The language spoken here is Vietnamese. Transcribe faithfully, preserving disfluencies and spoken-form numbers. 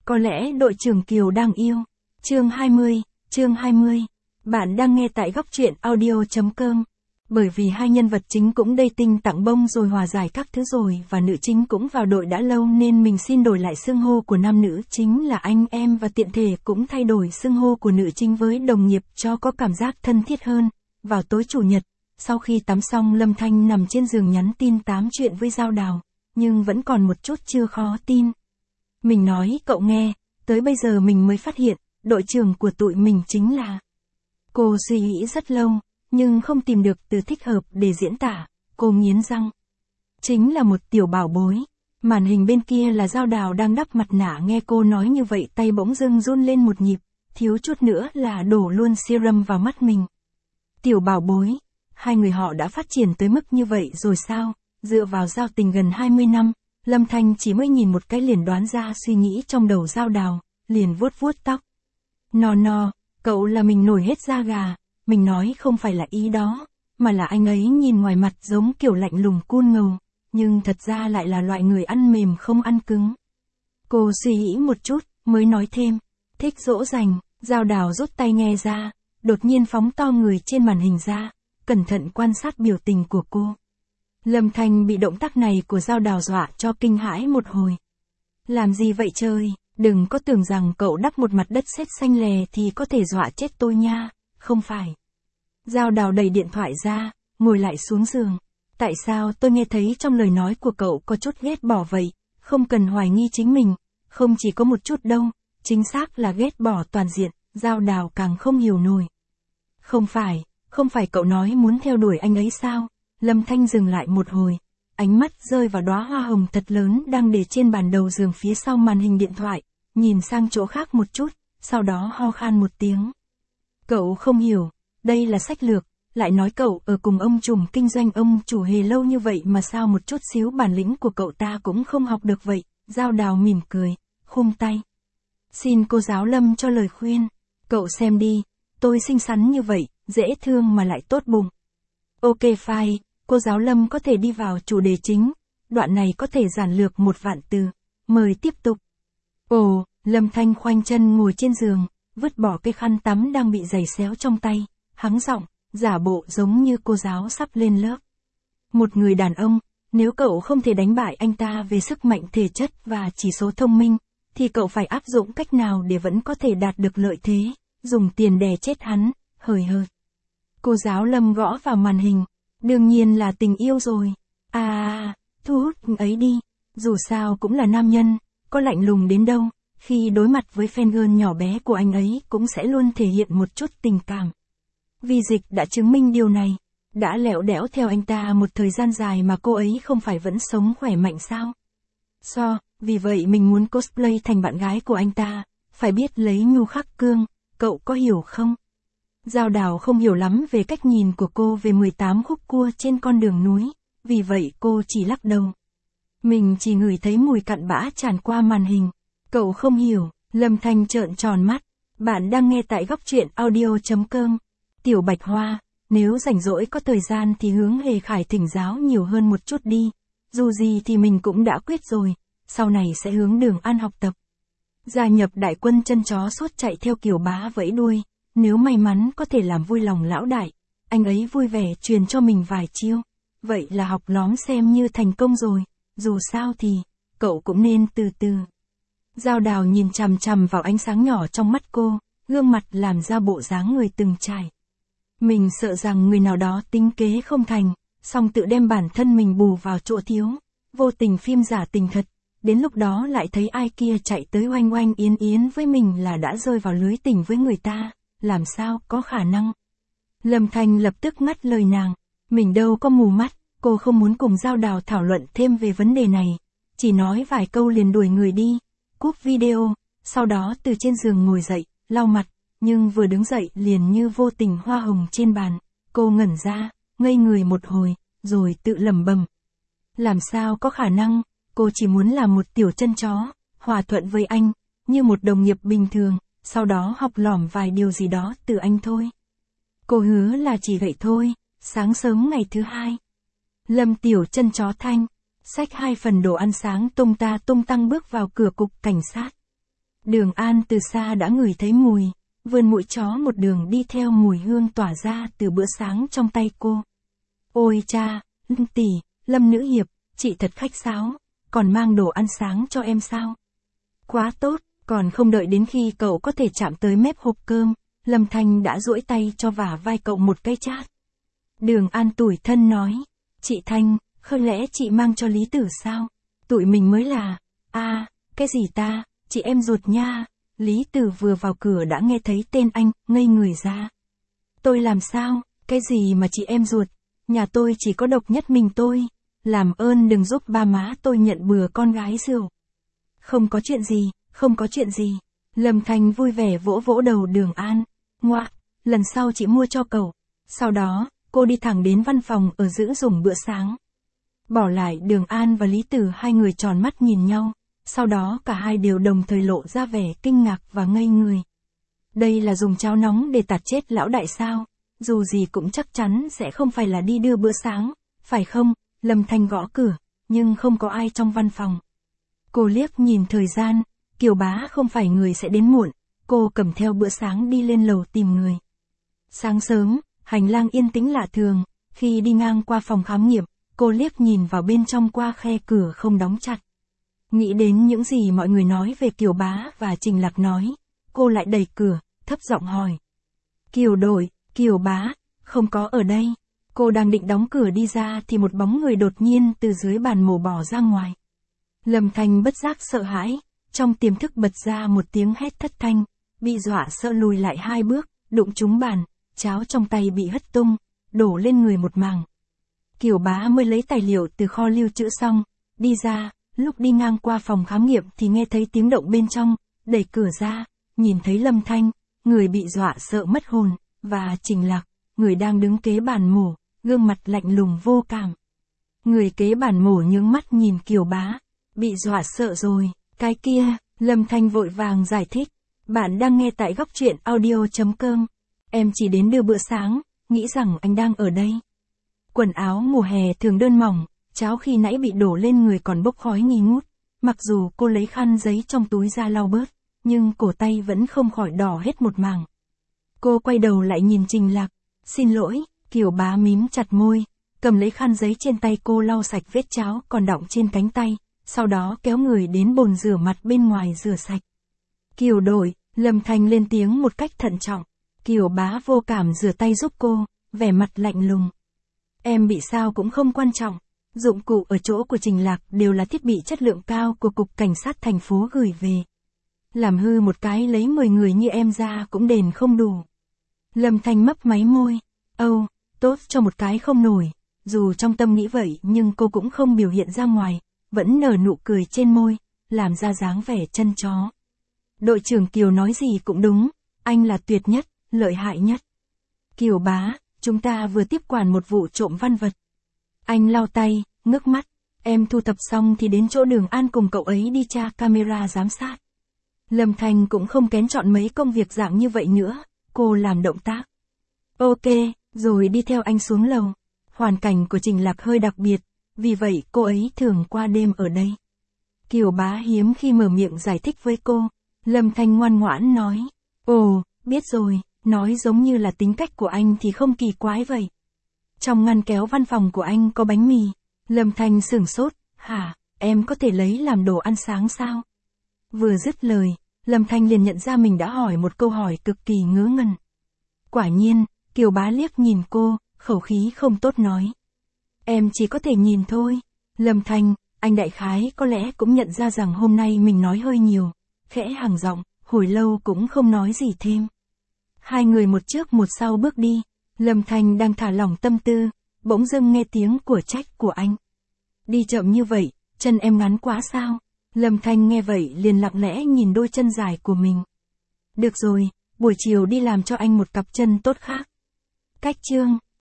Có lẽ đội trưởng Kiều đang yêu. Chương hai mươi, chương hai mươi. Bạn đang nghe tại góc truyện audio.com. Bởi vì hai nhân vật chính cũng dating tặng bông rồi hòa giải các thứ rồi và nữ chính cũng vào đội đã lâu nên mình xin đổi lại xưng hô của nam nữ chính là anh em và tiện thể cũng thay đổi xưng hô của nữ chính với đồng nghiệp cho có cảm giác thân thiết hơn. Vào tối chủ nhật, sau khi tắm xong Lâm Thanh nằm trên giường nhắn tin tám chuyện với Giao Đào, nhưng vẫn còn một chút chưa khó tin. Mình nói cậu nghe, tới bây giờ mình mới phát hiện, đội trưởng của tụi mình chính là... Cô suy nghĩ rất lâu, nhưng không tìm được từ thích hợp để diễn tả, cô nghiến răng. Chính là một tiểu bảo bối. Màn hình bên kia là Giao Đào đang đắp mặt nạ, nghe cô nói như vậy tay bỗng dưng run lên một nhịp, thiếu chút nữa là đổ luôn serum vào mắt mình. Tiểu bảo bối, hai người họ đã phát triển tới mức như vậy rồi sao? Dựa vào giao tình gần hai mươi năm, Lâm Thanh chỉ mới nhìn một cái liền đoán ra suy nghĩ trong đầu Giao Đào, liền vuốt vuốt tóc. No no, cậu là mình nổi hết da gà, mình nói không phải là ý đó, mà là anh ấy nhìn ngoài mặt giống kiểu lạnh lùng cool ngầu, nhưng thật ra lại là loại người ăn mềm không ăn cứng. Cô suy nghĩ một chút, mới nói thêm, thích dỗ dành. Giao Đào rút tay nghe ra, đột nhiên phóng to người trên màn hình ra, cẩn thận quan sát biểu tình của cô. Lâm Thanh bị động tác này của Giao Đào dọa cho kinh hãi một hồi. Làm gì vậy trời, đừng có tưởng rằng cậu đắp một mặt đất sét xanh lè thì có thể dọa chết tôi nha, không phải. Giao Đào đẩy điện thoại ra, ngồi lại xuống giường. Tại sao tôi nghe thấy trong lời nói của cậu có chút ghét bỏ vậy, không cần hoài nghi chính mình, không chỉ có một chút đâu, chính xác là ghét bỏ toàn diện, Giao Đào càng không hiểu nổi. Không phải, không phải cậu nói muốn theo đuổi anh ấy sao? Lâm Thanh dừng lại một hồi, ánh mắt rơi vào đóa hoa hồng thật lớn đang để trên bàn đầu giường phía sau màn hình điện thoại, nhìn sang chỗ khác một chút, sau đó ho khan một tiếng. Cậu không hiểu, đây là sách lược, lại nói cậu ở cùng ông trùm kinh doanh ông chủ hề lâu như vậy mà sao một chút xíu bản lĩnh của cậu ta cũng không học được vậy. Giao Đào mỉm cười, khum tay. Xin cô giáo Lâm cho lời khuyên, cậu xem đi, tôi xinh xắn như vậy, dễ thương mà lại tốt bụng. Ok fine, cô giáo Lâm có thể đi vào chủ đề chính, đoạn này có thể giản lược một vạn từ, mời tiếp tục. Ồ, Lâm Thanh khoanh chân ngồi trên giường, vứt bỏ cái khăn tắm đang bị giày xéo trong tay, hắng giọng, giả bộ giống như cô giáo sắp lên lớp. Một người đàn ông, nếu cậu không thể đánh bại anh ta về sức mạnh thể chất và chỉ số thông minh, thì cậu phải áp dụng cách nào để vẫn có thể đạt được lợi thế, dùng tiền đè chết hắn, hời hợt. Cô giáo Lâm gõ vào màn hình, đương nhiên là tình yêu rồi. À, thu hút ấy đi, dù sao cũng là nam nhân, có lạnh lùng đến đâu, khi đối mặt với fangirl nhỏ bé của anh ấy cũng sẽ luôn thể hiện một chút tình cảm. Vi Dịch đã chứng minh điều này, đã lẹo đẽo theo anh ta một thời gian dài mà cô ấy không phải vẫn sống khỏe mạnh sao? So, vì vậy mình muốn cosplay thành bạn gái của anh ta, phải biết lấy nhu khắc cương, cậu có hiểu không? Giao Đào không hiểu lắm về cách nhìn của cô về mười tám khúc cua trên con đường núi, vì vậy cô chỉ lắc đầu. Mình chỉ ngửi thấy mùi cặn bã tràn qua màn hình. Cậu không hiểu, Lâm Thanh trợn tròn mắt. Bạn đang nghe tại góc truyện audio.com. Tiểu Bạch Hoa, nếu rảnh rỗi có thời gian thì hướng Hề Khải thỉnh giáo nhiều hơn một chút đi. Dù gì thì mình cũng đã quyết rồi, sau này sẽ hướng Đường An học tập. Gia nhập đại quân chân chó suốt chạy theo kiểu bá vẫy đuôi. Nếu may mắn có thể làm vui lòng lão đại, anh ấy vui vẻ truyền cho mình vài chiêu. Vậy là học lóm xem như thành công rồi, dù sao thì, cậu cũng nên từ từ. Giao Đào nhìn chằm chằm vào ánh sáng nhỏ trong mắt cô, gương mặt làm ra bộ dáng người từng trải. Mình sợ rằng người nào đó tính kế không thành, xong tự đem bản thân mình bù vào chỗ thiếu, vô tình phim giả tình thật, đến lúc đó lại thấy ai kia chạy tới oanh oanh yến yến với mình là đã rơi vào lưới tình với người ta, làm sao có khả năng. Lâm Thanh lập tức ngắt lời nàng, mình đâu có mù mắt, cô không muốn cùng Giao Đào thảo luận thêm về vấn đề này, chỉ nói vài câu liền đuổi người đi, cúp video, sau đó từ trên giường ngồi dậy, lau mặt, nhưng vừa đứng dậy liền như vô tình hoa hồng trên bàn, cô ngẩn ra, ngây người một hồi, rồi tự lẩm bẩm. Làm sao có khả năng, cô chỉ muốn làm một tiểu chân chó, hòa thuận với anh, như một đồng nghiệp bình thường, sau đó học lỏm vài điều gì đó từ anh thôi. Cô hứa là chỉ vậy thôi, sáng sớm ngày thứ hai. Lâm tiểu chân chó Thanh, xách hai phần đồ ăn sáng tung ta tung tăng bước vào cửa cục cảnh sát. Đường An từ xa đã ngửi thấy mùi, vươn mũi chó một đường đi theo mùi hương tỏa ra từ bữa sáng trong tay cô. Ôi cha, Lâm tỷ, Lâm nữ hiệp, chị thật khách sáo, còn mang đồ ăn sáng cho em sao? Quá tốt, còn không đợi đến khi cậu có thể chạm tới mép hộp cơm, Lâm Thanh đã duỗi tay cho vả vai cậu một cái chát. Đường An tủi thân nói, chị Thanh, không lẽ chị mang cho Lý Tử sao? Tụi mình mới là, a, cái gì ta, chị em ruột nha. Lý Tử vừa vào cửa đã nghe thấy tên anh, ngây người ra. Tôi làm sao, cái gì mà chị em ruột, nhà tôi chỉ có độc nhất mình tôi, làm ơn đừng giúp ba má tôi nhận bừa con gái rượu. Không có chuyện gì, không có chuyện gì. Lâm Thanh vui vẻ vỗ vỗ đầu Đường An, ngoạ, lần sau chị mua cho cậu. Sau đó, cô đi thẳng đến văn phòng ở giữ dùng bữa sáng. Bỏ lại Đường An và Lý Tử hai người tròn mắt nhìn nhau, sau đó cả hai đều đồng thời lộ ra vẻ kinh ngạc và ngây người. Đây là dùng cháo nóng để tạt chết lão đại sao, dù gì cũng chắc chắn sẽ không phải là đi đưa bữa sáng, phải không? Lâm Thanh gõ cửa, nhưng không có ai trong văn phòng. Cô liếc nhìn thời gian, Kiều Bá không phải người sẽ đến muộn, cô cầm theo bữa sáng đi lên lầu tìm người. Sáng sớm, hành lang yên tĩnh lạ thường, khi đi ngang qua phòng khám nghiệm, cô liếc nhìn vào bên trong qua khe cửa không đóng chặt. Nghĩ đến những gì mọi người nói về Kiều Bá và Trình Lạc nói, cô lại đẩy cửa, thấp giọng hỏi. Kiều đội, Kiều Bá, không có ở đây. Cô đang định đóng cửa đi ra thì một bóng người đột nhiên từ dưới bàn mổ bò ra ngoài. Lâm Thanh bất giác sợ hãi, trong tiềm thức bật ra một tiếng hét thất thanh, bị dọa sợ lùi lại hai bước, đụng trúng bàn, cháo trong tay bị hất tung, đổ lên người một mảng. Kiều Bá mới lấy tài liệu từ kho lưu trữ xong, đi ra, lúc đi ngang qua phòng khám nghiệm thì nghe thấy tiếng động bên trong, đẩy cửa ra, nhìn thấy Lâm Thanh, người bị dọa sợ mất hồn, và Trình Lạc, người đang đứng kế bàn mổ, gương mặt lạnh lùng vô cảm. Người kế bàn mổ nhướng mắt nhìn Kiều Bá, bị dọa sợ rồi, cái kia, Lâm Thanh vội vàng giải thích, bạn đang nghe tại góc truyện audio chấm com, em chỉ đến đưa bữa sáng, nghĩ rằng anh đang ở đây. Quần áo mùa hè thường đơn mỏng, cháo khi nãy bị đổ lên người còn bốc khói nghi ngút, mặc dù cô lấy khăn giấy trong túi ra lau bớt, nhưng cổ tay vẫn không khỏi đỏ hết một mảng. Cô quay đầu lại nhìn Trình Lạc, xin lỗi, Kiều Bá mím chặt môi, cầm lấy khăn giấy trên tay cô lau sạch vết cháo còn đọng trên cánh tay, sau đó kéo người đến bồn rửa mặt bên ngoài rửa sạch. Kiều đội, Lâm Thanh lên tiếng một cách thận trọng, Kiều Bá vô cảm rửa tay giúp cô, vẻ mặt lạnh lùng. Em bị sao cũng không quan trọng, dụng cụ ở chỗ của Trình Lạc đều là thiết bị chất lượng cao của Cục Cảnh sát thành phố gửi về. Làm hư một cái lấy mười người như em ra cũng đền không đủ. Lâm Thanh mấp máy môi, âu, oh, tốt cho một cái không nổi, dù trong tâm nghĩ vậy nhưng cô cũng không biểu hiện ra ngoài, vẫn nở nụ cười trên môi, làm ra dáng vẻ chân chó. Đội trưởng Kiều nói gì cũng đúng, anh là tuyệt nhất, lợi hại nhất. Kiều Bá, chúng ta vừa tiếp quản một vụ trộm văn vật. Anh lau tay, ngước mắt, em thu thập xong thì đến chỗ Đường An cùng cậu ấy đi tra camera giám sát. Lâm Thanh cũng không kén chọn mấy công việc dạng như vậy nữa, cô làm động tác. Ok, rồi đi theo anh xuống lầu. Hoàn cảnh của Trình Lạc hơi đặc biệt, vì vậy cô ấy thường qua đêm ở đây. Kiều Bá hiếm khi mở miệng giải thích với cô, Lâm Thanh ngoan ngoãn nói, ồ, biết rồi, nói giống như là tính cách của anh thì không kỳ quái vậy. Trong ngăn kéo văn phòng của anh có bánh mì. Lâm Thanh sửng sốt, hả, em có thể lấy làm đồ ăn sáng sao? Vừa dứt lời, Lâm Thanh liền nhận ra mình đã hỏi một câu hỏi cực kỳ ngớ ngẩn. Quả nhiên, Kiều Bá liếc nhìn cô, khẩu khí không tốt nói. Em chỉ có thể nhìn thôi. Lâm Thanh, anh đại khái có lẽ cũng nhận ra rằng hôm nay mình nói hơi nhiều. Khẽ hằng giọng, hồi lâu cũng không nói gì thêm. Hai người một trước một sau bước đi. Lâm Thanh đang thả lỏng tâm tư, bỗng dưng nghe tiếng của trách của anh. Đi chậm như vậy, chân em ngắn quá sao? Lâm Thanh nghe vậy liền lặng lẽ nhìn đôi chân dài của mình. Được rồi, buổi chiều đi làm cho anh một cặp chân tốt khác. Cách chương